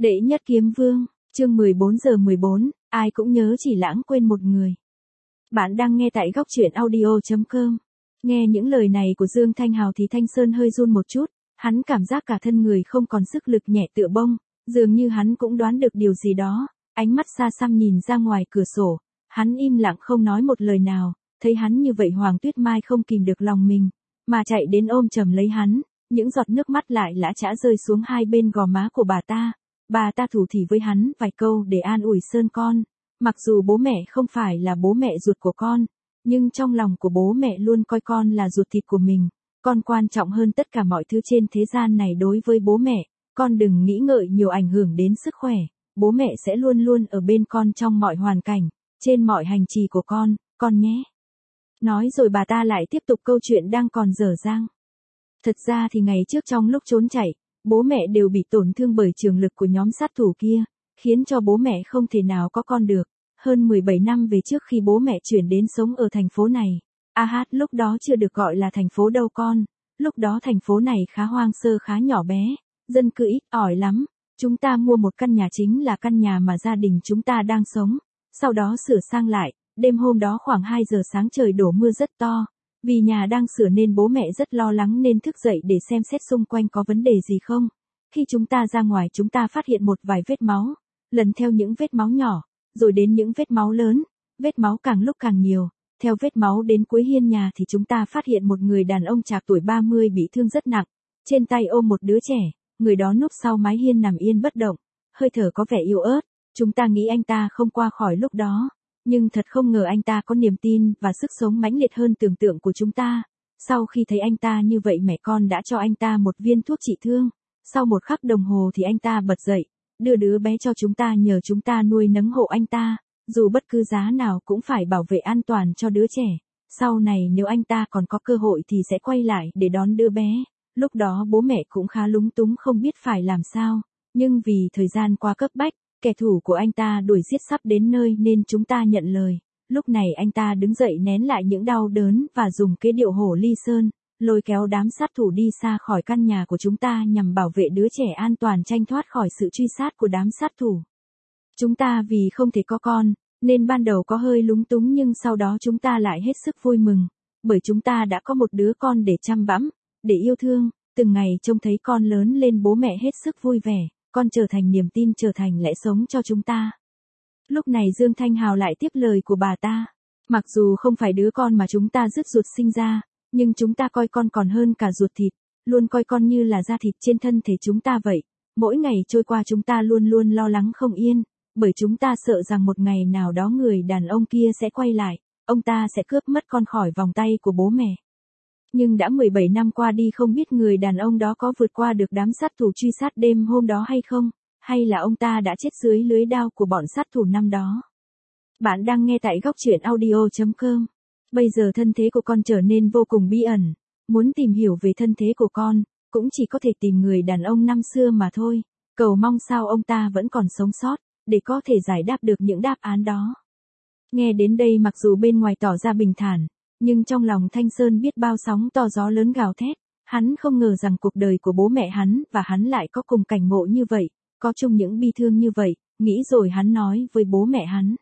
Đệ nhất kiếm vương, chương 14:14, ai cũng nhớ chỉ lãng quên một người. Bạn đang nghe tại góc truyện audio.com. Nghe những lời này của Dương Thanh Hào thì Thanh Sơn hơi run một chút, hắn cảm giác cả thân người không còn sức lực, nhẹ tựa bông, dường như hắn cũng đoán được điều gì đó, ánh mắt xa xăm nhìn ra ngoài cửa sổ, hắn im lặng không nói một lời nào, thấy hắn như vậy Hoàng Tuyết Mai không kìm được lòng mình, mà chạy đến ôm chầm lấy hắn, những giọt nước mắt lại lã chã rơi xuống hai bên gò má của bà ta. Bà ta thủ thỉ với hắn vài câu để an ủi Sơn con, mặc dù bố mẹ không phải là bố mẹ ruột của con, nhưng trong lòng của bố mẹ luôn coi con là ruột thịt của mình, con quan trọng hơn tất cả mọi thứ trên thế gian này đối với bố mẹ, con đừng nghĩ ngợi nhiều ảnh hưởng đến sức khỏe, bố mẹ sẽ luôn luôn ở bên con trong mọi hoàn cảnh, trên mọi hành trì của con nhé. Nói rồi bà ta lại tiếp tục câu chuyện đang còn dở dang. Thật ra thì ngày trước trong lúc trốn chạy, bố mẹ đều bị tổn thương bởi trường lực của nhóm sát thủ kia, khiến cho bố mẹ không thể nào có con được. Hơn 17 năm về trước khi bố mẹ chuyển đến sống ở thành phố này, lúc đó chưa được gọi là thành phố đâu con, lúc đó thành phố này khá hoang sơ, khá nhỏ bé, dân cư ít ỏi lắm, chúng ta mua một căn nhà chính là căn nhà mà gia đình chúng ta đang sống, sau đó sửa sang lại, đêm hôm đó khoảng 2 giờ sáng trời đổ mưa rất to. Vì nhà đang sửa nên bố mẹ rất lo lắng nên thức dậy để xem xét xung quanh có vấn đề gì không. Khi chúng ta ra ngoài chúng ta phát hiện một vài vết máu, lần theo những vết máu nhỏ, rồi đến những vết máu lớn, vết máu càng lúc càng nhiều. Theo vết máu đến cuối hiên nhà thì chúng ta phát hiện một người đàn ông trạc tuổi 30 bị thương rất nặng, trên tay ôm một đứa trẻ, người đó núp sau mái hiên nằm yên bất động, hơi thở có vẻ yếu ớt, chúng ta nghĩ anh ta không qua khỏi lúc đó. Nhưng thật không ngờ anh ta có niềm tin và sức sống mãnh liệt hơn tưởng tượng của chúng ta. Sau khi thấy anh ta như vậy mẹ con đã cho anh ta một viên thuốc trị thương. Sau một khắc đồng hồ thì anh ta bật dậy, đưa đứa bé cho chúng ta nhờ chúng ta nuôi nấng hộ anh ta. Dù bất cứ giá nào cũng phải bảo vệ an toàn cho đứa trẻ. Sau này nếu anh ta còn có cơ hội thì sẽ quay lại để đón đứa bé. Lúc đó bố mẹ cũng khá lúng túng không biết phải làm sao. Nhưng vì thời gian quá cấp bách, kẻ thù của anh ta đuổi giết sắp đến nơi nên chúng ta nhận lời. Lúc này anh ta đứng dậy nén lại những đau đớn và dùng kế điệu hổ ly sơn, lôi kéo đám sát thủ đi xa khỏi căn nhà của chúng ta nhằm bảo vệ đứa trẻ an toàn tranh thoát khỏi sự truy sát của đám sát thủ. Chúng ta vì không thể có con, nên ban đầu có hơi lúng túng nhưng sau đó chúng ta lại hết sức vui mừng, bởi chúng ta đã có một đứa con để chăm bẵm, để yêu thương, từng ngày trông thấy con lớn lên bố mẹ hết sức vui vẻ. Con trở thành niềm tin, trở thành lẽ sống cho chúng ta. Lúc này Dương Thanh Hào lại tiếp lời của bà ta. Mặc dù không phải đứa con mà chúng ta rứt ruột sinh ra, nhưng chúng ta coi con còn hơn cả ruột thịt, luôn coi con như là da thịt trên thân thể chúng ta vậy. Mỗi ngày trôi qua chúng ta luôn luôn lo lắng không yên, bởi chúng ta sợ rằng một ngày nào đó người đàn ông kia sẽ quay lại, ông ta sẽ cướp mất con khỏi vòng tay của bố mẹ. Nhưng đã 17 năm qua đi không biết người đàn ông đó có vượt qua được đám sát thủ truy sát đêm hôm đó hay không, hay là ông ta đã chết dưới lưới đao của bọn sát thủ năm đó. Bạn đang nghe tại góc truyện audio.com. Bây giờ thân thế của con trở nên vô cùng bí ẩn, muốn tìm hiểu về thân thế của con, cũng chỉ có thể tìm người đàn ông năm xưa mà thôi, cầu mong sao ông ta vẫn còn sống sót, để có thể giải đáp được những đáp án đó. Nghe đến đây mặc dù bên ngoài tỏ ra bình thản, nhưng trong lòng Thanh Sơn biết bao sóng to gió lớn gào thét, hắn không ngờ rằng cuộc đời của bố mẹ hắn và hắn lại có cùng cảnh ngộ như vậy, có chung những bi thương như vậy, nghĩ rồi hắn nói với bố mẹ hắn.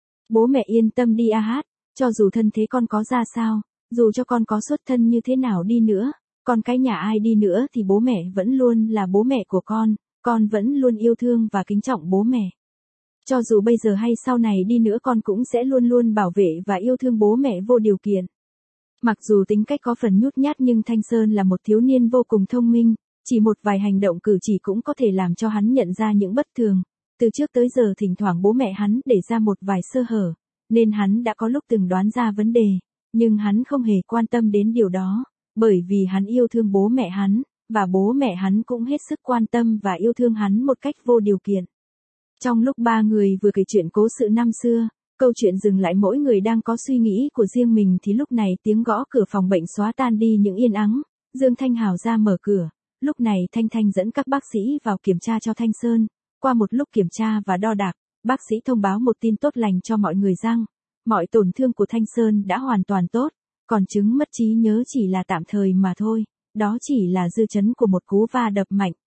Bố mẹ yên tâm đi cho dù thân thế con có ra sao, dù cho con có xuất thân như thế nào đi nữa, con cái nhà ai đi nữa thì bố mẹ vẫn luôn là bố mẹ của con vẫn luôn yêu thương và kính trọng bố mẹ. Cho dù bây giờ hay sau này đi nữa con cũng sẽ luôn luôn bảo vệ và yêu thương bố mẹ vô điều kiện. Mặc dù tính cách có phần nhút nhát nhưng Thanh Sơn là một thiếu niên vô cùng thông minh, chỉ một vài hành động cử chỉ cũng có thể làm cho hắn nhận ra những bất thường. Từ trước tới giờ thỉnh thoảng bố mẹ hắn để ra một vài sơ hở, nên hắn đã có lúc từng đoán ra vấn đề, nhưng hắn không hề quan tâm đến điều đó, bởi vì hắn yêu thương bố mẹ hắn, và bố mẹ hắn cũng hết sức quan tâm và yêu thương hắn một cách vô điều kiện. Trong lúc ba người vừa kể chuyện cố sự năm xưa, câu chuyện dừng lại mỗi người đang có suy nghĩ của riêng mình thì lúc này tiếng gõ cửa phòng bệnh xóa tan đi những yên ắng, Dương Thanh Hào ra mở cửa, lúc này Thanh Thanh dẫn các bác sĩ vào kiểm tra cho Thanh Sơn, qua một lúc kiểm tra và đo đạc, bác sĩ thông báo một tin tốt lành cho mọi người rằng, mọi tổn thương của Thanh Sơn đã hoàn toàn tốt, còn chứng mất trí nhớ chỉ là tạm thời mà thôi, đó chỉ là dư chấn của một cú va đập mạnh,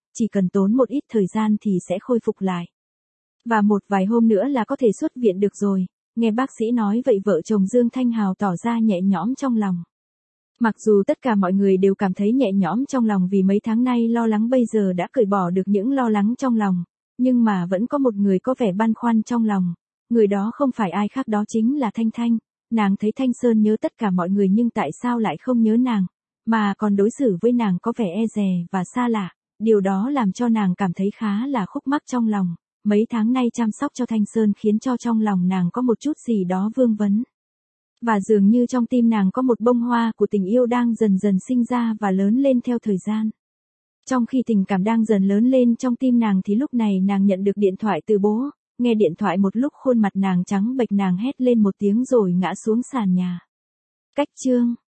chỉ cần tốn một ít thời gian thì sẽ khôi phục lại. Và một vài hôm nữa là có thể xuất viện được rồi. Nghe bác sĩ nói vậy vợ chồng Dương Thanh Hào tỏ ra nhẹ nhõm trong lòng. Mặc dù tất cả mọi người đều cảm thấy nhẹ nhõm trong lòng vì mấy tháng nay lo lắng bây giờ đã cởi bỏ được những lo lắng trong lòng, nhưng mà vẫn có một người có vẻ băn khoăn trong lòng. Người đó không phải ai khác, đó chính là Thanh Thanh. Nàng thấy Thanh Sơn nhớ tất cả mọi người nhưng tại sao lại không nhớ nàng, mà còn đối xử với nàng có vẻ e dè và xa lạ. Điều đó làm cho nàng cảm thấy khá là khúc mắc trong lòng. Mấy tháng nay chăm sóc cho Thanh Sơn khiến cho trong lòng nàng có một chút gì đó vương vấn. Và dường như trong tim nàng có một bông hoa của tình yêu đang dần dần sinh ra và lớn lên theo thời gian. Trong khi tình cảm đang dần lớn lên trong tim nàng thì lúc này nàng nhận được điện thoại từ bố. Nghe điện thoại một lúc khuôn mặt nàng trắng bệch, nàng hét lên một tiếng rồi ngã xuống sàn nhà. Cách chương